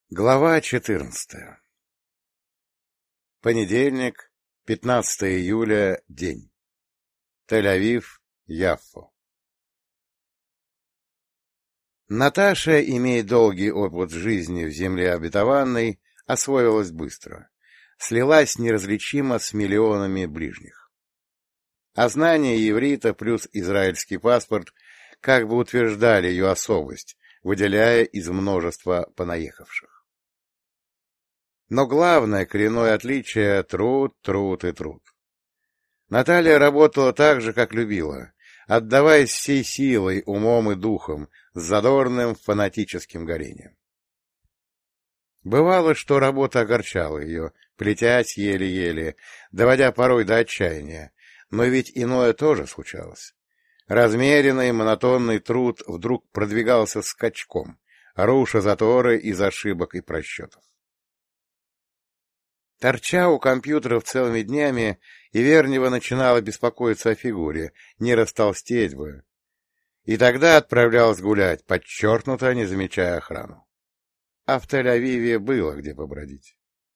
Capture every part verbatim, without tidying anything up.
Глава четырнадцатая. Понедельник, пятнадцатое июля, день. Тель-Авив, Яффо. Наташа, имея долгий опыт жизни в земле обетованной, освоилась быстро, слилась неразличимо с миллионами ближних. А знание иврита плюс израильский паспорт как бы утверждали ее особость, выделяя из множества понаехавших. Но главное коренное отличие — труд, труд и труд. Наталья работала так же, как любила, отдаваясь всей силой, умом и духом, с задорным фанатическим горением. Бывало, что работа огорчала ее, плетясь еле-еле, доводя порой до отчаяния, но ведь иное тоже случалось. Размеренный монотонный труд вдруг продвигался скачком, руша заторы из ошибок и просчетов. Торча у компьютеров целыми днями, Ивернева начинала беспокоиться о фигуре, не растолстеть бы. И тогда отправлялась гулять, подчеркнуто не замечая охрану. А в Тель-Авиве было где побродить.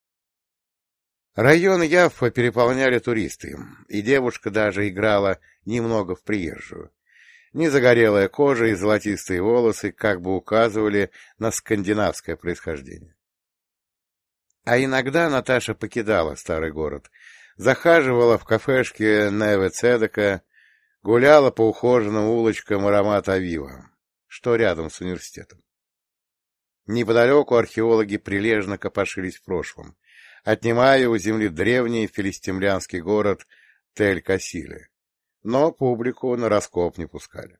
Район Яффа переполняли туристы, и девушка даже играла немного в приезжую. Незагорелая кожа и золотистые волосы как бы указывали на скандинавское происхождение. А иногда Наташа покидала старый город, захаживала в кафешке Неве Цедека, гуляла по ухоженным улочкам аромата Авива, что рядом с университетом. Неподалеку археологи прилежно копошились в прошлом, отнимая у земли древний филистимлянский город Тель-Касиле, но публику на раскоп не пускали.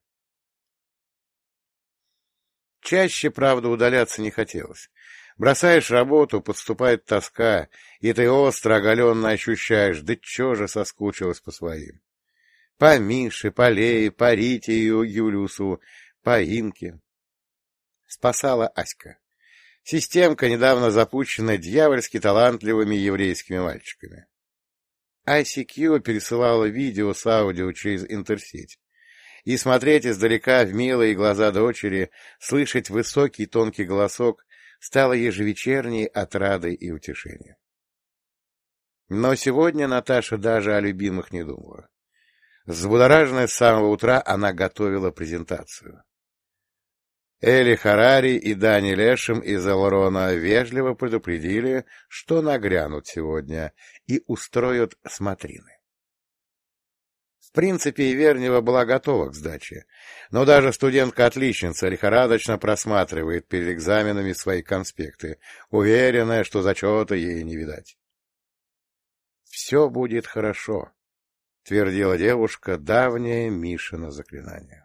Чаще, правда, удаляться не хотелось. Бросаешь работу, подступает тоска, и ты остро, оголенно ощущаешь, да чё же соскучилась по своим. По Мише, по Лее, по Рите и Юлиусу, по Инке. Спасала Аська. Системка, недавно запущенная дьявольски талантливыми еврейскими мальчиками. ай си кью пересылала видео с аудио через интерсеть. И смотреть издалека в милые глаза дочери, слышать высокий тонкий голосок стало ежевечерней отрадой и утешением. Но сегодня Наташа даже о любимых не думала. Взбудораженная с самого утра, она готовила презентацию. Эли Харари и Дани Лешем из Элрона вежливо предупредили, что нагрянут сегодня и устроят смотрины. В принципе, Ивернева была готова к сдаче, но даже студентка-отличница лихорадочно просматривает перед экзаменами свои конспекты, уверенная, что зачета ей не видать. «Все будет хорошо», — твердила девушка, давнее Мишино заклинание.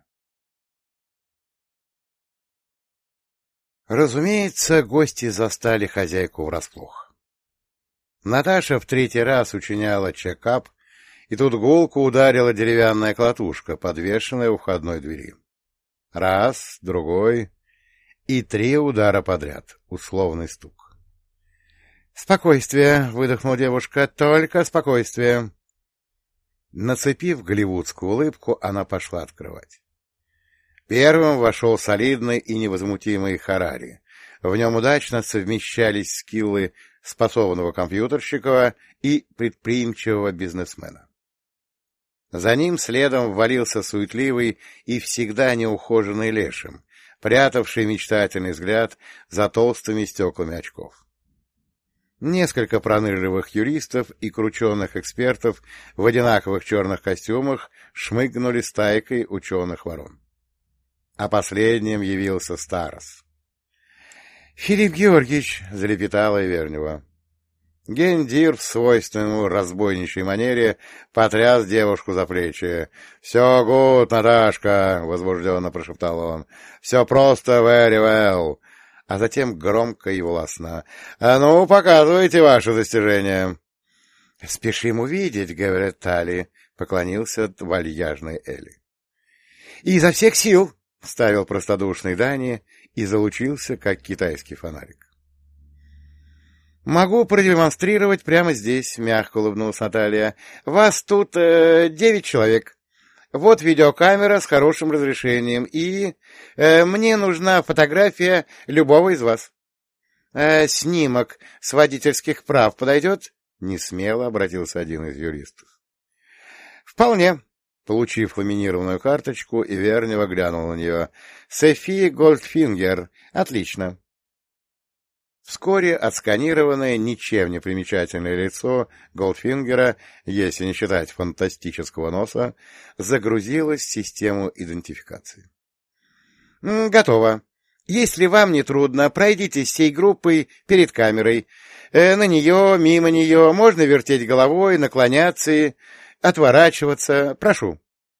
Разумеется, гости застали хозяйку врасплох. Наташа в третий раз учиняла чекап, и тут гулко ударила деревянная клатушка, подвешенная у входной двери. Раз, другой и три удара подряд. Условный стук. «Спокойствие!» — выдохнула девушка. «Только спокойствие!» Нацепив голливудскую улыбку, она пошла открывать. Первым вошел солидный и невозмутимый Харари. В нем удачно совмещались скиллы способного компьютерщика и предприимчивого бизнесмена. За ним следом ввалился суетливый и всегда неухоженный Лешим, прятавший мечтательный взгляд за толстыми стеклами очков. Несколько пронырливых юристов и крученых экспертов в одинаковых черных костюмах шмыгнули стайкой ученых ворон. А последним явился Старос. — Филипп Георгиевич! — залепетала Ивернева. Гендир в свойственной ему разбойничьей манере потряс девушку за плечи. — Все гуд, Наташка! — возбужденно прошептал он. — Все просто very well! А затем громко и властно. — А ну, показывайте ваши достижения! — Спешим увидеть, — говорит Тали, — поклонился вальяжной Эли. — Изо всех сил! — вставил простодушный Дани и залучился, как китайский фонарик. «Могу продемонстрировать прямо здесь», — мягко улыбнулась Наталья. «Вас тут э, девять человек. Вот видеокамера с хорошим разрешением, и э, мне нужна фотография любого из вас. э, снимок с водительских прав подойдет? — несмело обратился один из юристов. — Вполне. Получив ламинированную карточку, Ивернева глянул на нее. — Софи Голдфингер. Отлично. Вскоре отсканированное, ничем не примечательное лицо Голдфингера, если не считать фантастического носа, загрузилось в систему идентификации. — Готово. Если вам не трудно, пройдитесь всей группой перед камерой. Э, на нее, мимо нее, можно вертеть головой, наклоняться и отворачиваться. Прошу.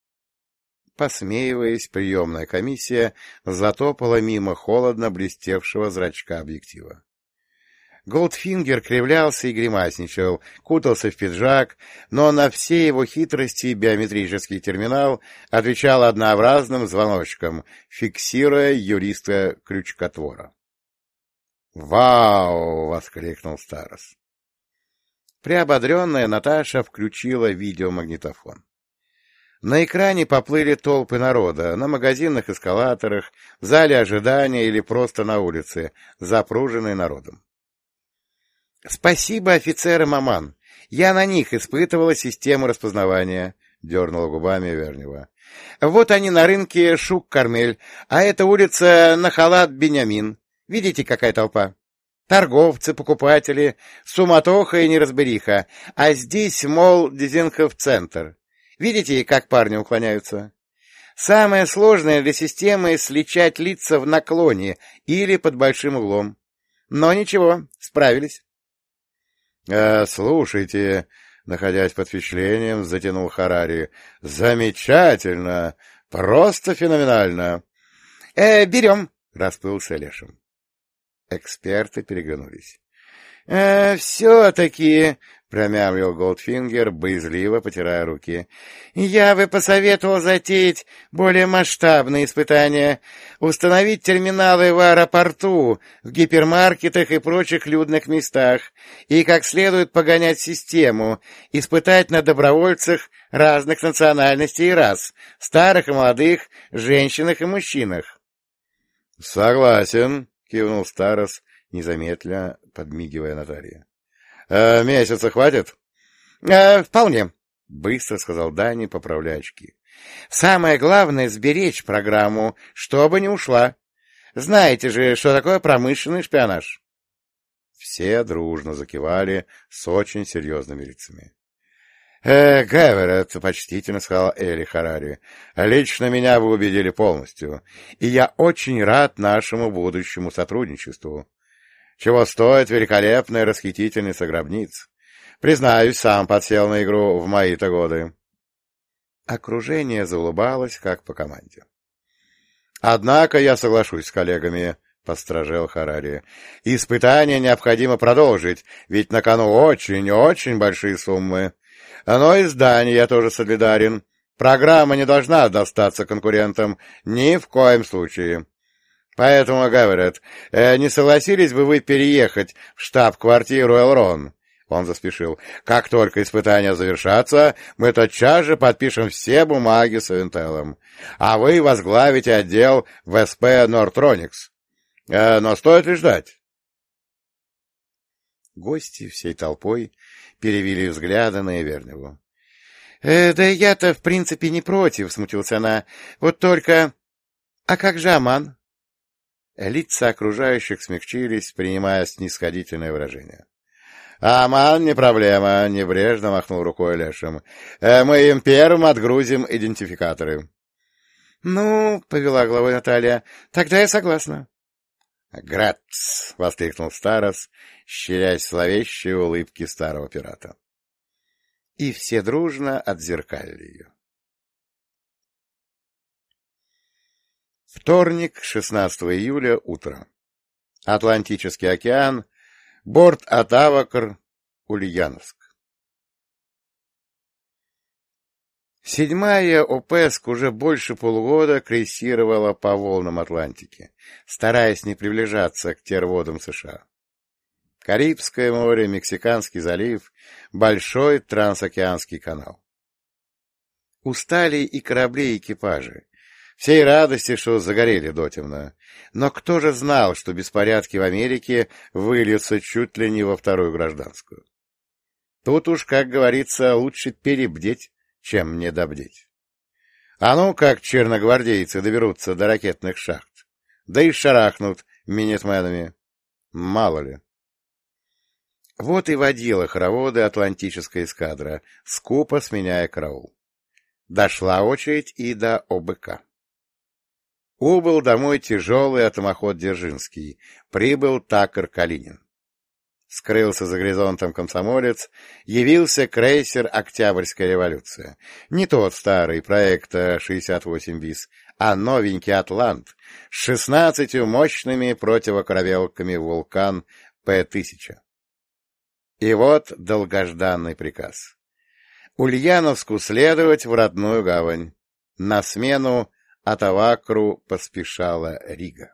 Посмеиваясь, приемная комиссия затопала мимо холодно блестевшего зрачка объектива. Голдфингер кривлялся и гримасничал, кутался в пиджак, но на все его хитрости биометрический терминал отвечал однообразным звоночком, фиксируя юриста-крючкотвора. «Вау!» — воскликнул Старос. Приободренная Наташа включила видеомагнитофон. На экране поплыли толпы народа, на магазинных эскалаторах, в зале ожидания или просто на улице, запруженной народом. «Спасибо офицерам Аман. Я на них испытывала систему распознавания», — дернула губами Вернева. «Вот они на рынке Шук-Кармель, а это улица Нахалат-Бенямин. Видите, какая толпа? Торговцы, покупатели, суматоха и неразбериха. А здесь, мол, Дизенхоф-центр. Видите, как парни уклоняются? Самое сложное для системы — сличать лица в наклоне или под большим углом. Но ничего, справились». «Э, слушайте», — находясь под впечатлением, затянул Харари, — «замечательно! Просто феноменально!» «Э, берем!» — расплылся Лешим. Эксперты переглянулись. «Э, все-таки», — промямлил Голдфингер, боязливо потирая руки, — «я бы посоветовал затеять более масштабные испытания, установить терминалы в аэропорту, в гипермаркетах и прочих людных местах, и как следует погонять систему, испытать на добровольцах разных национальностей и рас, старых и молодых, женщинах и мужчинах». «Согласен», — кивнул Старос, незаметно подмигивая Наталье. «Э, месяца хватит?» э, «Вполне», — быстро сказал Дани, поправляя очки. «Самое главное — сберечь программу, чтобы не ушла. Знаете же, что такое промышленный шпионаж?» Все дружно закивали с очень серьезными лицами. «Э, Гаверет», — почтительно сказал Эли Харари, — «лично меня вы убедили полностью, и я очень рад нашему будущему сотрудничеству. Чего стоит великолепная расхитительница гробниц? Признаюсь, сам подсел на игру в мои-то годы». Окружение заулыбалось, как по команде. «Однако я соглашусь с коллегами», — постражел Харари. «Испытания необходимо продолжить, ведь на кону очень-очень большие суммы. Но и с Дани я тоже солидарен. Программа не должна достаться конкурентам ни в коем случае. Поэтому, говорят, э, не согласились бы вы переехать в штаб-квартиру Элрон?» Он заспешил. «Как только испытания завершатся, мы тотчас же подпишем все бумаги с Интелом. А вы возглавите отдел в эс пэ Нортроникс. Э, но стоит ли ждать?» Гости всей толпой перевели взгляды на Иверневу. «Э, да я-то, в принципе, не против», — смутился она. «Вот только... А как же Аман?» Лица окружающих смягчились, принимая снисходительное выражение. «Аман не проблема», — небрежно махнул рукой Лешим. «Э, «Мы им первым отгрузим идентификаторы». «Ну, — повела головой Наталья, — тогда я согласна». «Грац!» — воскликнул Старос, щерясь зловещей улыбки старого пирата. И все дружно отзеркалили ее. Вторник, шестнадцатого июля, утро. Атлантический океан, борт Атавакр, Ульяновск. Седьмая ОПЭСК уже больше полугода крейсировала по волнам Атлантики, стараясь не приближаться к терводам США. Карибское море, Мексиканский залив, большой трансокеанский канал. Устали и корабли, и экипажи. Всей радости, что загорели дотемно. Но кто же знал, что беспорядки в Америке выльются чуть ли не во Вторую гражданскую? Тут уж, как говорится, лучше перебдеть, чем недобдеть. А ну, как черногвардейцы доберутся до ракетных шахт, да и шарахнут минитменами. Мало ли. Вот и водила хороводы атлантическая эскадра, скупо сменяя караул. Дошла очередь и до ОБК. Убыл домой тяжелый атомоход Дзержинский, прибыл Такер Калинин. Скрылся за горизонтом комсомолец, явился крейсер «Октябрьская революция». Не тот старый проекта шестьдесят восемь bis, а новенький «Атлант» с шестнадцатью мощными противокорабелками «Вулкан» П тысяча. И вот долгожданный приказ. Ульяновску следовать в родную гавань. На смену Атавакру поспешала Рига.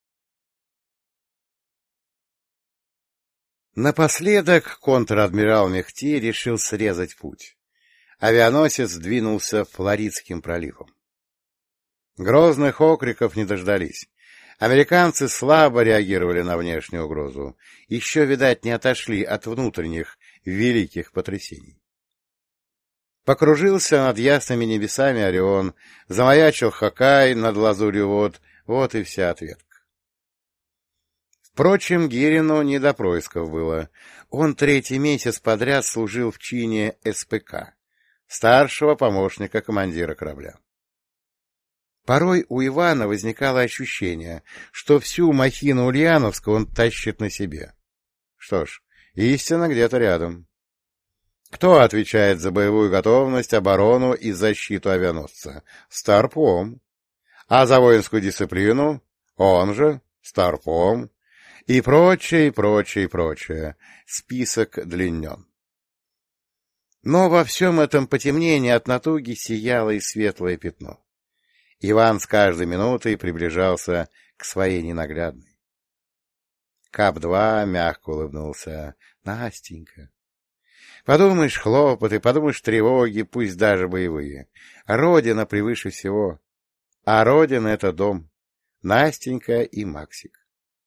Напоследок контр-адмирал Мехти решил срезать путь. Авианосец двинулся Флоридским проливом. Грозных окриков не дождались. Американцы слабо реагировали на внешнюю угрозу. Еще, видать, не отошли от внутренних великих потрясений. Покружился над ясными небесами Орион, замаячил Хоккай над лазурью вод, вот и вся ответка. Впрочем, Гирину не до происков было. Он третий месяц подряд служил в чине эс пэ ка, старшего помощника командира корабля. Порой у Ивана возникало ощущение, что всю махину Ульяновска он тащит на себе. Что ж, истина где-то рядом. Кто отвечает за боевую готовность, оборону и защиту авианосца? Старпом. А за воинскую дисциплину? Он же, Старпом. И прочее, и прочее, и прочее. Список длиннен. Но во всем этом потемнении от натуги сияло и светлое пятно. Иван с каждой минутой приближался к своей ненаглядной. Кап-два мягко улыбнулся. Настенька. Подумаешь, хлопоты, подумаешь, тревоги, пусть даже боевые. Родина превыше всего. А Родина — это дом. Настенька и Максик.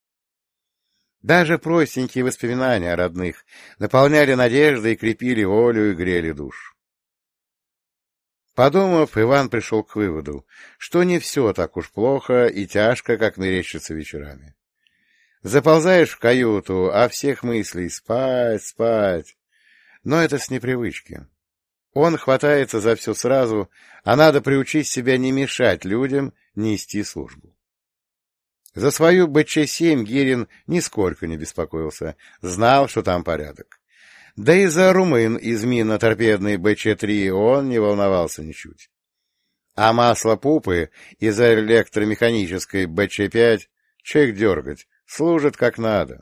Даже простенькие воспоминания о родных наполняли надеждой, крепили волю и грели душ. Подумав, Иван пришел к выводу, что не все так уж плохо и тяжко, как мерещится вечерами. Заползаешь в каюту, а всех мыслей — спать, спать. Но это с непривычки. Он хватается за все сразу, а надо приучить себя не мешать людям нести службу. За свою бэ че семь Гирин нисколько не беспокоился, знал, что там порядок. Да и за румын из минно-торпедной бэ че три он не волновался ничуть. А масло пупы из электромеханической бэ че пять чек дергать, служит как надо.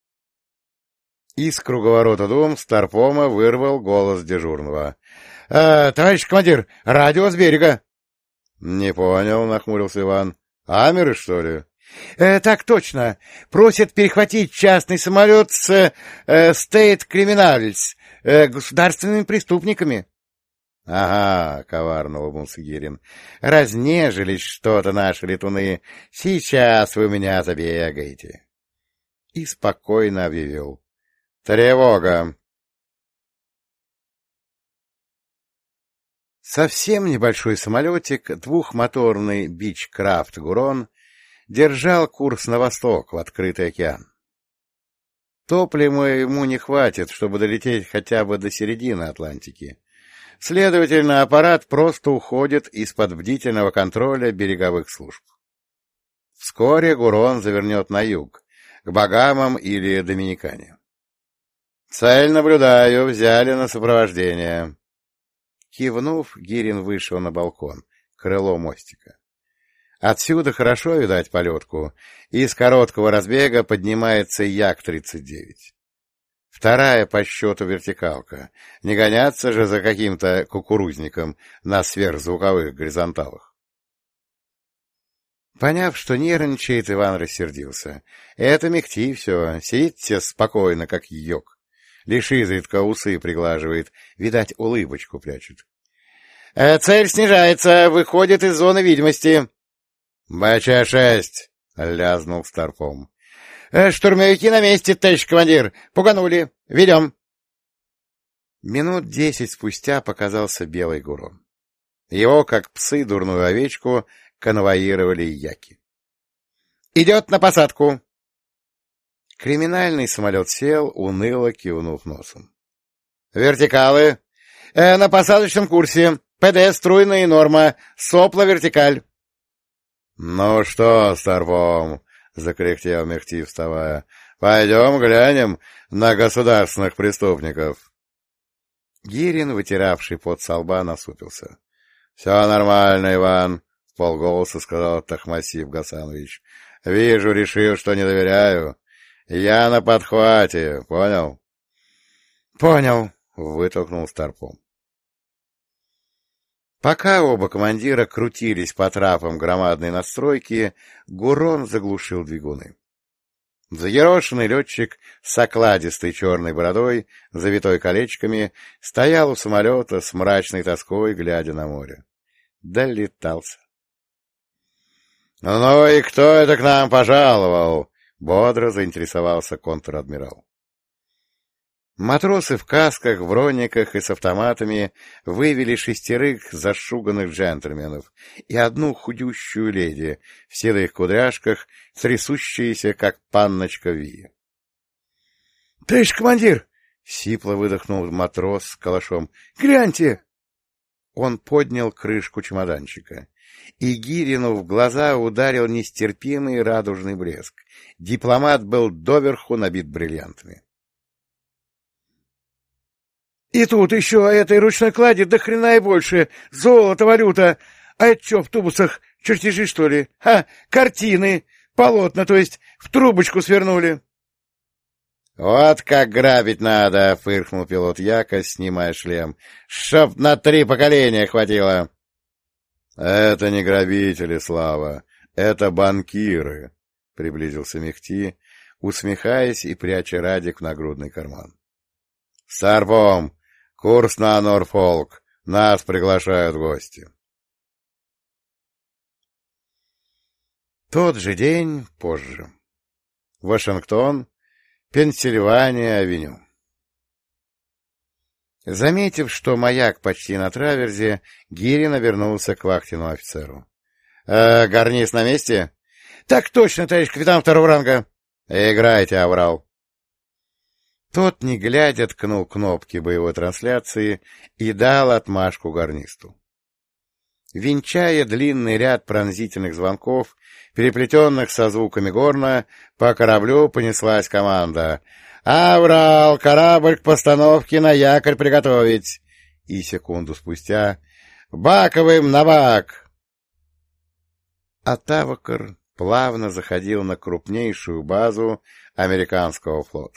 Из круговорота дум Старпома вырвал голос дежурного. «Э, — Товарищ командир, радио с берега. — Не понял, — нахмурился Иван. — Амеры, что ли? Э, — Так точно. Просят перехватить частный самолет с э, State Criminals, э, государственными преступниками. — Ага, — коварно улыбнулся Гирин. — Разнежились что-то наши летуны. Сейчас вы у меня забегаете. И спокойно объявил. — Тревога! Совсем небольшой самолетик, двухмоторный Бичкрафт Гурон, держал курс на восток, в открытый океан. Топлива ему не хватит, чтобы долететь хотя бы до середины Атлантики. Следовательно, аппарат просто уходит из-под бдительного контроля береговых служб. Вскоре Гурон завернет на юг, к Багамам или Доминикане. «Цель наблюдаю, взяли на сопровождение». Кивнув, Гирин вышел на балкон, крыло мостика. Отсюда хорошо видать полетку, и с короткого разбега поднимается Як тридцать девять. Вторая по счету вертикалка. Не гоняться же за каким-то кукурузником на сверхзвуковых горизонталах. Поняв, что нервничает, Иван рассердился. Это Мехти все, сидит все спокойно, как йог. Лишь изредка усы приглаживает, видать, улыбочку прячет. — Цель снижается, выходит из зоны видимости. — Бэ Че шесть! — лязнул Старпом. — Штурмовики на месте, товарищ командир! Пуганули! Ведем! Минут десять спустя показался белый Гурон. Его, как псы, дурную овечку, конвоировали яки. — Идет на посадку! Криминальный самолет сел, уныло кивнув носом. — Вертикалы! Э, на посадочном курсе! ПД струйная норма! Сопла вертикаль! — Ну что, Старпом, — закряхтел Мехти, вставая, — пойдем глянем на государственных преступников. Гирин, вытиравший пот со лба, насупился. — Все нормально, Иван, — вполголоса сказал Тахмасиб Гасанович. — Вижу, решил, что не доверяю. Я на подхвате, понял? — Понял, — вытолкнул Старпом. Пока оба командира крутились по трапам громадной надстройки, Гурон заглушил двигуны. Загерошенный летчик с окладистой черной бородой, завитой колечками, стоял у самолета с мрачной тоской, глядя на море. Долетался. — Ну и кто это к нам пожаловал? — бодро заинтересовался контр-адмирал. Матросы в касках, в брониках и с автоматами вывели шестерых зашуганных джентльменов и одну худющую леди в седых кудряшках, трясущаяся, как панночка Вия. — Товарищ командир! — сипло выдохнул матрос с калашом. — Гляньте! Он поднял крышку чемоданчика, и Гирину в глаза ударил нестерпимый радужный блеск. Дипломат был доверху набит бриллиантами. И тут еще этой ручной клади до хрена и больше. Золото, валюта. А это что в тубусах? Чертежи, что ли? А, картины. Полотна, то есть в трубочку свернули. — Вот как грабить надо, — фыркнул пилот Яка, снимая шлем. — Чтоб на три поколения хватило. — Это не грабители, Слава. Это банкиры, — приблизился Мехти, усмехаясь и пряча радик в нагрудный карман. — Старпом! Курс на Норфолк. Нас приглашают в гости. Тот же день позже. Вашингтон, Пенсильвания-авеню. Заметив, что маяк почти на траверзе, Гирин вернулся к вахтенному офицеру. «Э, — Гарнис на месте? — Так точно, товарищ капитан второго ранга. — Играйте, аврал. Тот, не глядя, ткнул кнопки боевой трансляции и дал отмашку гарнисту. Венчая длинный ряд пронзительных звонков, переплетенных со звуками горна, по кораблю понеслась команда: «Аврал! Корабль к постановке на якорь приготовить!» И секунду спустя: «Баковым на бак!» А Тавакар плавно заходил на крупнейшую базу американского флота.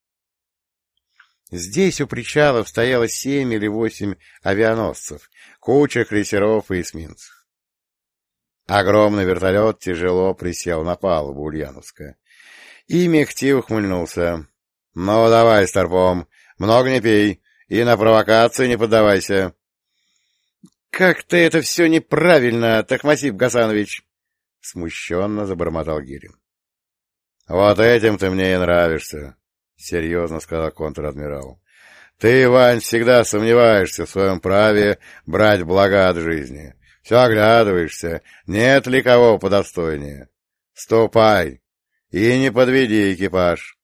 Здесь у причалов стояло семь или восемь авианосцев, куча крейсеров и эсминцев. Огромный вертолет тяжело присел на палубу Ульяновска. И Мехти ухмыльнулся. — Ну, давай, Старпом, много не пей и на провокации не поддавайся. — Как-то это все неправильно, Тахмасиб Гасанович! — смущенно забормотал Гирин. — Вот этим ты мне и нравишься. — серьезно сказал контр-адмирал. — Ты, Вань, всегда сомневаешься в своем праве брать блага от жизни. Все оглядываешься, нет ли кого подостойнее. Ступай и не подведи экипаж.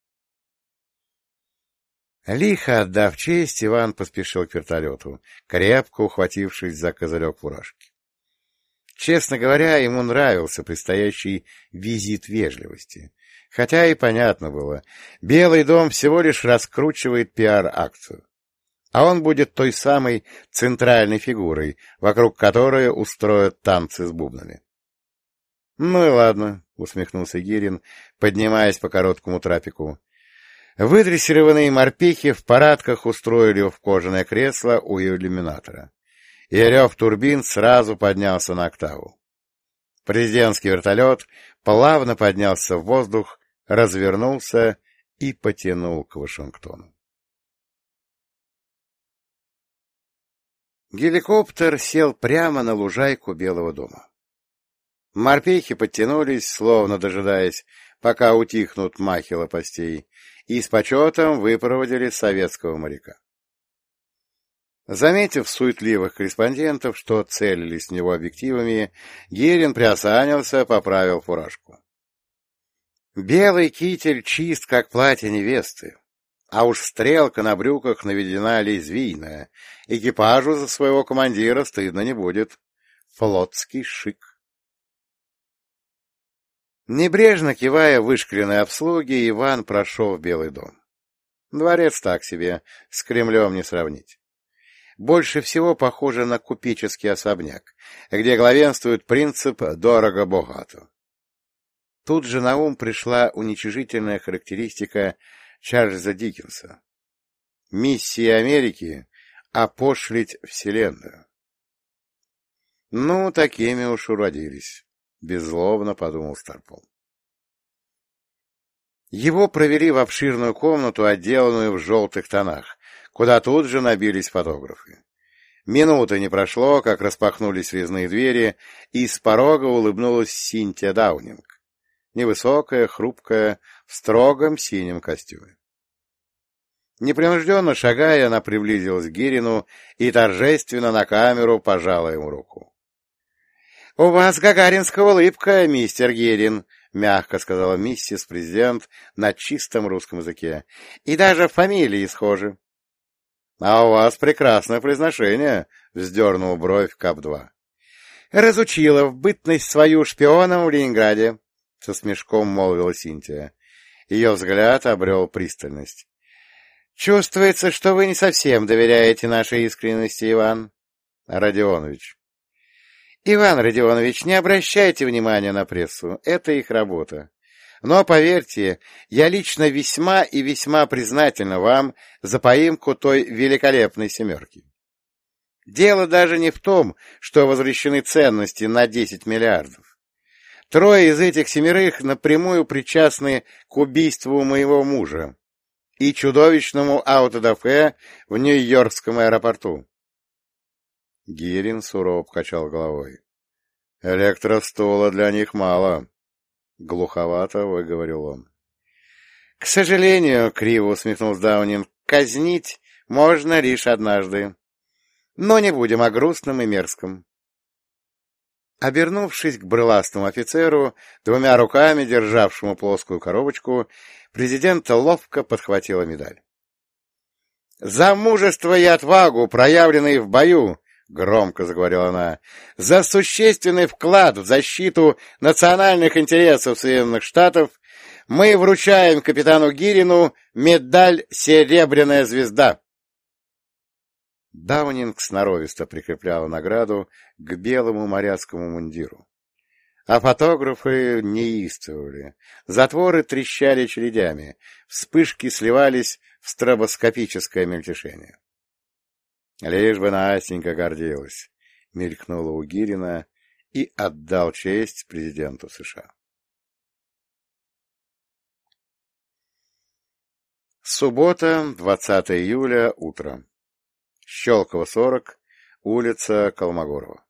Лихо отдав честь, Иван поспешил к вертолету, крепко ухватившись за козырек фуражки. Честно говоря, ему нравился предстоящий визит вежливости. Хотя и понятно было, Белый дом всего лишь раскручивает пиар-акцию, а он будет той самой центральной фигурой, вокруг которой устроят танцы с бубнами. — Ну и ладно, — усмехнулся Гирин, поднимаясь по короткому трапику. Выдрессированные морпехи в парадках устроили его в кожаное кресло у иллюминатора, и рев турбин сразу поднялся на октаву. Президентский вертолет плавно поднялся в воздух, развернулся и потянул к Вашингтону. Геликоптер сел прямо на лужайку Белого дома. Морпехи подтянулись, словно дожидаясь, пока утихнут махи лопастей, и с почетом выпроводили советского моряка. Заметив суетливых корреспондентов, что целились в него объективами, Гирин приосанился, поправил фуражку. Белый китель чист, как платье невесты, а уж стрелка на брюках наведена лезвийная, экипажу за своего командира стыдно не будет. Флотский шик. Небрежно кивая вышкаленной обслуге, Иван прошел в Белый дом. Дворец так себе, с Кремлем не сравнить. Больше всего похоже на купеческий особняк, где главенствует принцип «дорого-богато». Тут же на ум пришла уничижительная характеристика Чарльза Диккенса. «Миссия Америки — опошлить Вселенную». Ну, такими уж уродились, — беззлобно подумал Старпом. Его провели в обширную комнату, отделанную в желтых тонах, куда тут же набились фотографы. Минуты не прошло, как распахнулись резные двери, и с порога улыбнулась Синтия Даунинг, невысокая, хрупкая, в строгом синем костюме. Непринужденно шагая, она приблизилась к Гирину и торжественно на камеру пожала ему руку. — У вас гагаринская улыбка, мистер Гирин, — мягко сказала миссис президент на чистом русском языке, — и даже фамилии схожи. — А у вас прекрасное произношение, — вздернул бровь КАП-два. — Разучила в бытность свою шпионом в Ленинграде, — со смешком молвила Синтия. Ее взгляд обрел пристальность. — Чувствуется, что вы не совсем доверяете нашей искренности, Иван Родионович. — Иван Родионович, не обращайте внимания на прессу, это их работа. Но, поверьте, я лично весьма и весьма признательна вам за поимку той великолепной семерки. Дело даже не в том, что возвращены ценности на десять миллиардов. Трое из этих семерых напрямую причастны к убийству моего мужа и чудовищному аутодафе в Нью-Йоркском аэропорту. Гирин сурово покачал головой. — Электростула для них мало, — глуховато выговорил он. — К сожалению, — криво усмехнулся Даунинг, — казнить можно лишь однажды. Но не будем о грустном и мерзком. Обернувшись к брыластому офицеру, двумя руками державшему плоскую коробочку, президент ловко подхватила медаль. — За мужество и отвагу, проявленные в бою, — громко заговорила она, — за существенный вклад в защиту национальных интересов Соединенных Штатов мы вручаем капитану Гирину медаль «Серебряная звезда». Даунинг сноровисто прикрепляла награду к белому моряцкому мундиру. А фотографы неистовали, затворы трещали чередями, вспышки сливались в стробоскопическое мельтешение. Лишь бы Настенька гордилась, мелькнула у Гирина и отдал честь президенту США. Суббота, двадцатое июля, утро. Щелково, сорок, улица Колмогорова.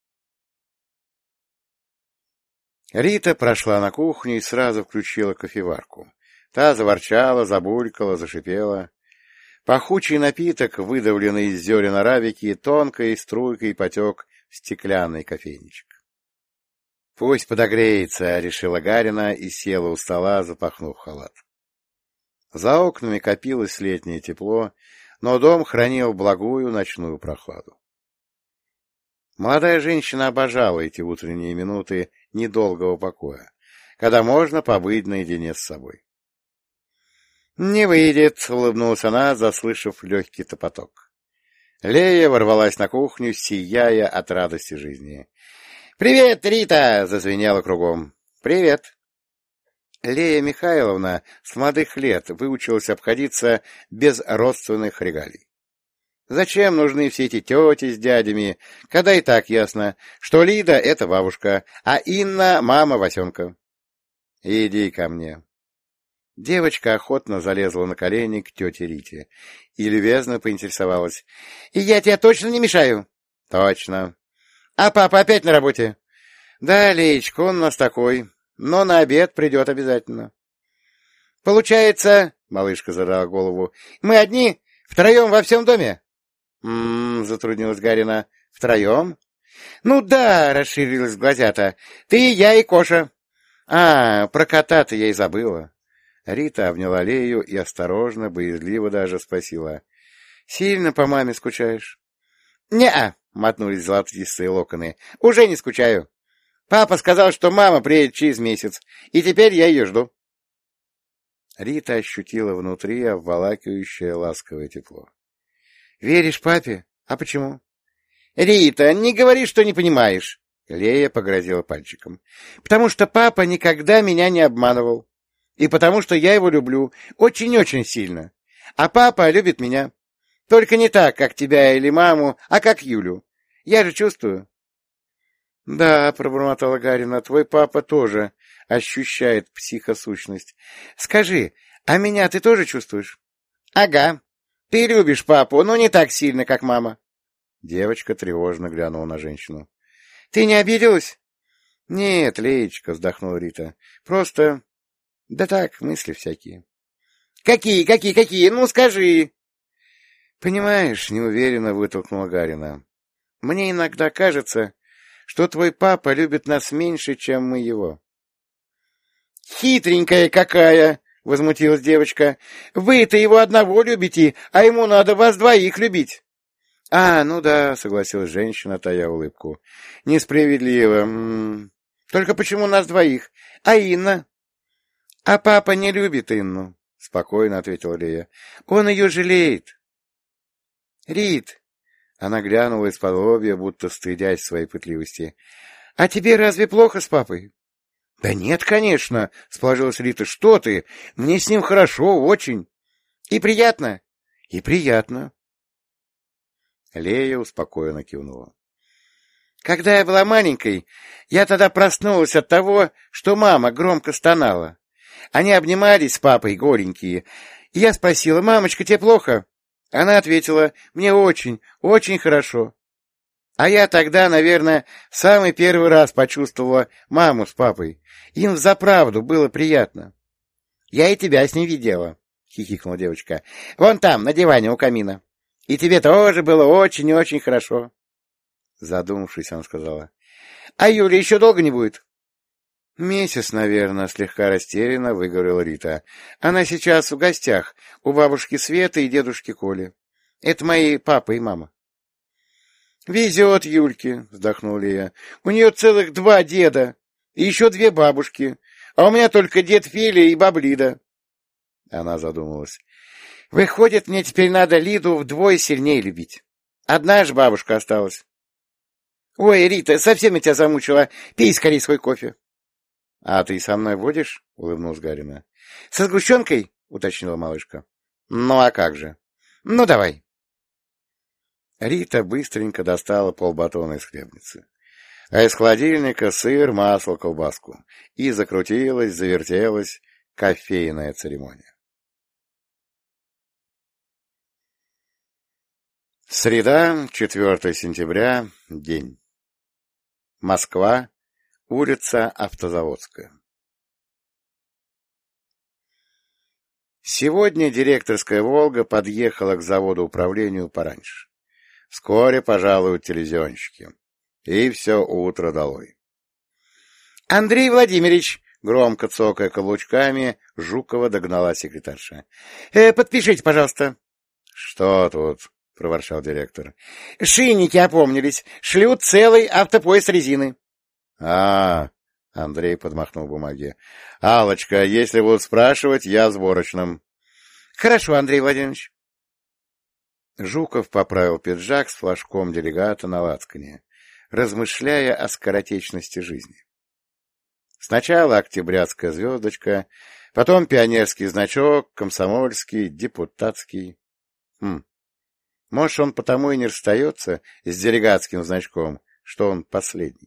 Рита прошла на кухню и сразу включила кофеварку. Та заворчала, забулькала, зашипела. Пахучий напиток, выдавленный из зерен арабики, тонкой струйкой потек в стеклянный кофейничек. — Пусть подогреется, — решила Гарина и села у стола, запахнув халат. За окнами копилось летнее тепло, но дом хранил благую ночную прохладу. Молодая женщина обожала эти утренние минуты недолгого покоя, когда можно побыть наедине с собой. — Не выйдет, — улыбнулась она, заслышав легкий топоток. Лея ворвалась на кухню, сияя от радости жизни. — Привет, Рита! — зазвенело кругом. — Привет! Лея Михайловна с молодых лет выучилась обходиться без родственных регалий. Зачем нужны все эти тети с дядями, когда и так ясно, что Лида — это бабушка, а Инна — мама Васенка? — Иди ко мне. Девочка охотно залезла на колени к тете Рите и любезно поинтересовалась. — И я тебе точно не мешаю? — Точно. — А папа опять на работе? — Да, Леечка, он у нас такой, но на обед придет обязательно. Получается, малышка задрала голову, мы одни, втроем во всем доме? М-м, затруднилась Гарина. Втроем? Ну да, расширилась глазята. Ты, я и Коша. А, про кота-то я и забыла. Рита обняла Лею и осторожно, боязливо даже спросила. — Сильно по маме скучаешь? — Не-а, — мотнулись золотистые локоны. — Уже не скучаю. Папа сказал, что мама приедет через месяц, и теперь я ее жду. Рита ощутила внутри обволакивающее ласковое тепло. — Веришь папе? А почему? — Рита, не говори, что не понимаешь. Лея погрозила пальчиком. — Потому что папа никогда меня не обманывал. И потому что я его люблю очень-очень сильно. А папа любит меня. Только не так, как тебя или маму, а как Юлю. Я же чувствую. — Да, — пробормотала Гарина, — твой папа тоже ощущает психосущность. Скажи, а меня ты тоже чувствуешь? — Ага. Ты любишь папу, но не так сильно, как мама. Девочка тревожно глянула на женщину. — Ты не обиделась? — Нет, Леечка, — вздохнула Рита. — Просто... Да так, мысли всякие. — Какие, какие, какие? Ну, скажи. — Понимаешь, — неуверенно вытолкнула Гарина. — Мне иногда кажется, что твой папа любит нас меньше, чем мы его. — Хитренькая какая! — возмутилась девочка. — Вы-то его одного любите, а ему надо вас двоих любить. — А, ну да, — согласилась женщина, тая улыбку. — Несправедливо. М-м. Только почему нас двоих? А Инна? — А папа не любит Инну, — спокойно ответила Лея. — Он ее жалеет. — Рит, — она глянула из-под лобья, будто стыдясь своей пытливости, — а тебе разве плохо с папой? — Да нет, конечно, — сположилась Рита. — Что ты? Мне с ним хорошо, очень. — И приятно? — И приятно. Лея успокоенно кивнула. — Когда я была маленькой, я тогда проснулась от того, что мама громко стонала. Они обнимались с папой, голенькие. И я спросила: «Мамочка, тебе плохо?» Она ответила: «Мне очень, очень хорошо». А я тогда, наверное, в самый первый раз почувствовала маму с папой. Им взаправду было приятно. — Я и тебя с ней видела, — хихикнула девочка. — Вон там, на диване у камина. И тебе тоже было очень и очень хорошо. Задумавшись, он сказала: — А Юля еще долго не будет? — Месяц, наверное, — слегка растерянно выговорила Рита. — Она сейчас в гостях у бабушки Светы и дедушки Коли. Это мои папа и мама. — Везет Юльке, — вздохнула Лея. — У нее целых два деда и еще две бабушки, а у меня только дед Филя и баба Лида. Она задумалась. — Выходит, мне теперь надо Лиду вдвое сильнее любить. Одна же бабушка осталась. — Ой, Рита, совсем я тебя замучила. Пей скорее свой кофе. — А ты со мной будешь? — улыбнулась Гарина. — Со сгущенкой? — уточнила малышка. — Ну, а как же? — Ну, давай. Рита быстренько достала полбатона из хлебницы, а из холодильника сыр, масло, колбаску. И закрутилась, завертелась кофейная церемония. Среда, четвёртое сентября, день. Москва, улица Автозаводская. Сегодня директорская «Волга» подъехала к заводу-управлению пораньше. Вскоре пожалуют телевизионщики. И все утро долой. — Андрей Владимирович! — громко цокая каблучками, Жукова догнала секретарша. «Э, — Подпишите, пожалуйста. — Что тут? — проворчал директор. — Шинники опомнились. Шлют целый автопоезд резины. — А, — Андрей подмахнул бумаги. — Аллочка, если будут спрашивать, я в сборочном. — Хорошо, Андрей Владимирович. Жуков поправил пиджак с флажком делегата на лацкане, размышляя о скоротечности жизни. Сначала октябрятская звездочка, потом пионерский значок, комсомольский, депутатский. Хм. Может, он потому и не расстается с делегатским значком, что он последний.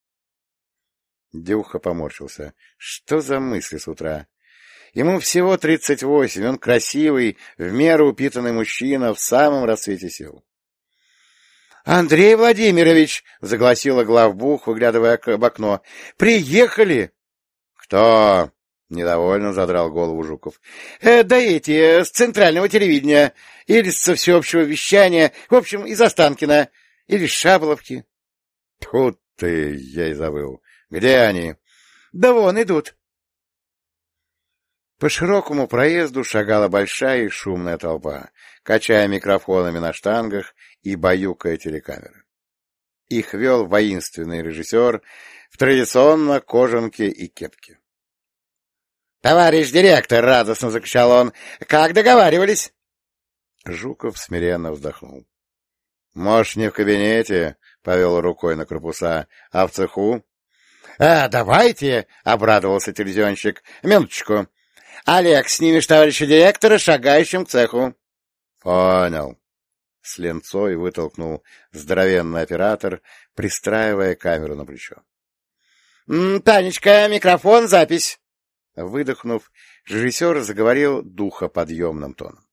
Дюха поморщился. Что за мысли с утра? Ему всего тридцать восемь, он красивый, в меру упитанный мужчина в самом расцвете сил. — Андрей Владимирович, — загласила главбух, выглядывая в окно, — приехали! — Кто? — недовольно задрал голову Жуков. э, — Да эти, с центрального телевидения, или со всеобщего вещания, в общем, из Останкина, или с Шаболовки. — Тьфу ты, я и забыл. Где они? — Да вон идут. По широкому проезду шагала большая и шумная толпа, качая микрофонами на штангах и баюкая телекамеры. Их вел воинственный режиссер в традиционно кожанке и кепке. — Товарищ директор! — радостно закричал он. — Как договаривались? Жуков смиренно вздохнул. — Может, не в кабинете? — повел рукой на корпуса. — А в цеху? — А, давайте! — обрадовался телевизионщик. — Минуточку. Олег, снимешь товарища директора шагающим к цеху. — Понял. С ленцой вытолкнул здоровенный оператор, пристраивая камеру на плечо. — Танечка, микрофон, запись. Выдохнув, режиссер заговорил духоподъемным тоном.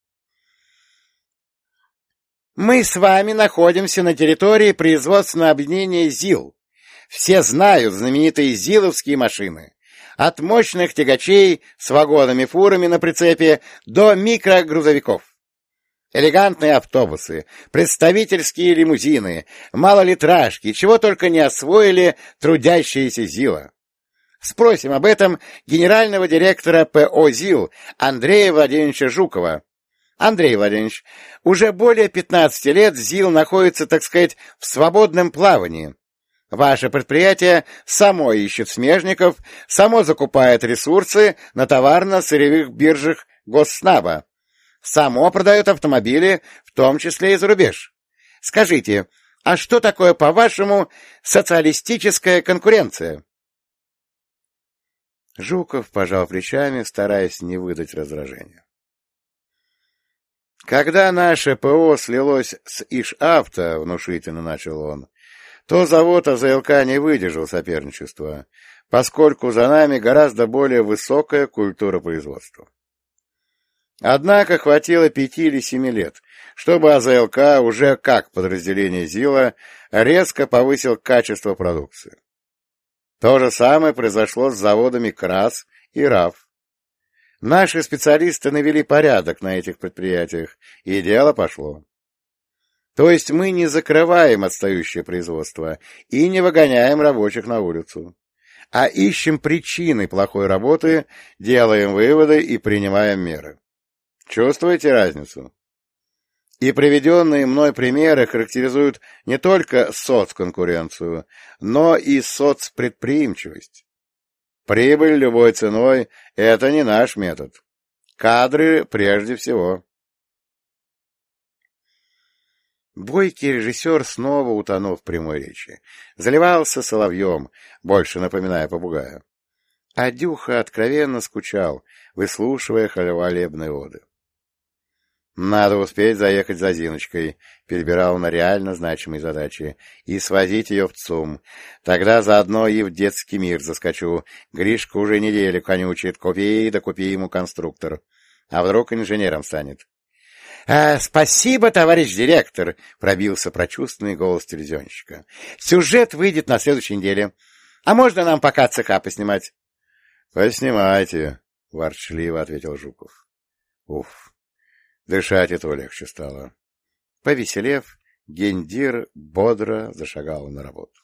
— Мы с вами находимся на территории производственного объединения ЗИЛ. Все знают знаменитые ЗИЛовские машины. От мощных тягачей с вагонами-фурами на прицепе до микрогрузовиков. Элегантные автобусы, представительские лимузины, малолитражки, чего только не освоили трудящиеся ЗИЛа. Спросим об этом генерального директора ПО ЗИЛ Андрея Владимировича Жукова. Андрей Владимирович, уже более пятнадцати лет ЗИЛ находится, так сказать, в свободном плавании. Ваше предприятие само ищет смежников, само закупает ресурсы на товарно-сырьевых биржах Госснаба, само продает автомобили, в том числе и за рубеж. Скажите, а что такое, по-вашему, социалистическая конкуренция? Жуков пожал плечами, стараясь не выдать раздражения. Когда наше ПО слилось с Ишавто, внушительно начал он, то завод АЗЛК не выдержал соперничества, поскольку за нами гораздо более высокая культура производства. Однако хватило пяти или семи лет, чтобы АЗЛК уже как подразделение ЗИЛа резко повысил качество продукции. То же самое произошло с заводами КРАС и РАФ. Наши специалисты навели порядок на этих предприятиях, и дело пошло. То есть мы не закрываем отстающее производство и не выгоняем рабочих на улицу, а ищем причины плохой работы, делаем выводы и принимаем меры. Чувствуете разницу? И приведенные мной примеры характеризуют не только соцконкуренцию, но и соцпредприимчивость. Прибыль любой ценой — это не наш метод. Кадры прежде всего. Бойкий режиссер снова утонул в прямой речи. Заливался соловьем, больше напоминая попугая. А Дюха откровенно скучал, выслушивая хвалебные оды. «Надо успеть заехать за Зиночкой», — перебирал на реально значимые задачи, — «и свозить ее в ЦУМ. Тогда заодно и в детский мир заскочу. Гришка уже неделю конючит. Купи да купи ему конструктор. А вдруг инженером станет?» «А, спасибо, товарищ директор», — пробился прочувственный голос телевизионщика. «Сюжет выйдет на следующей неделе. А можно нам пока ЦК поснимать?» «Поснимайте», — ворчливо ответил Жуков. «Уф, дышать этого легче стало». Повеселев, гендир бодро зашагал на работу.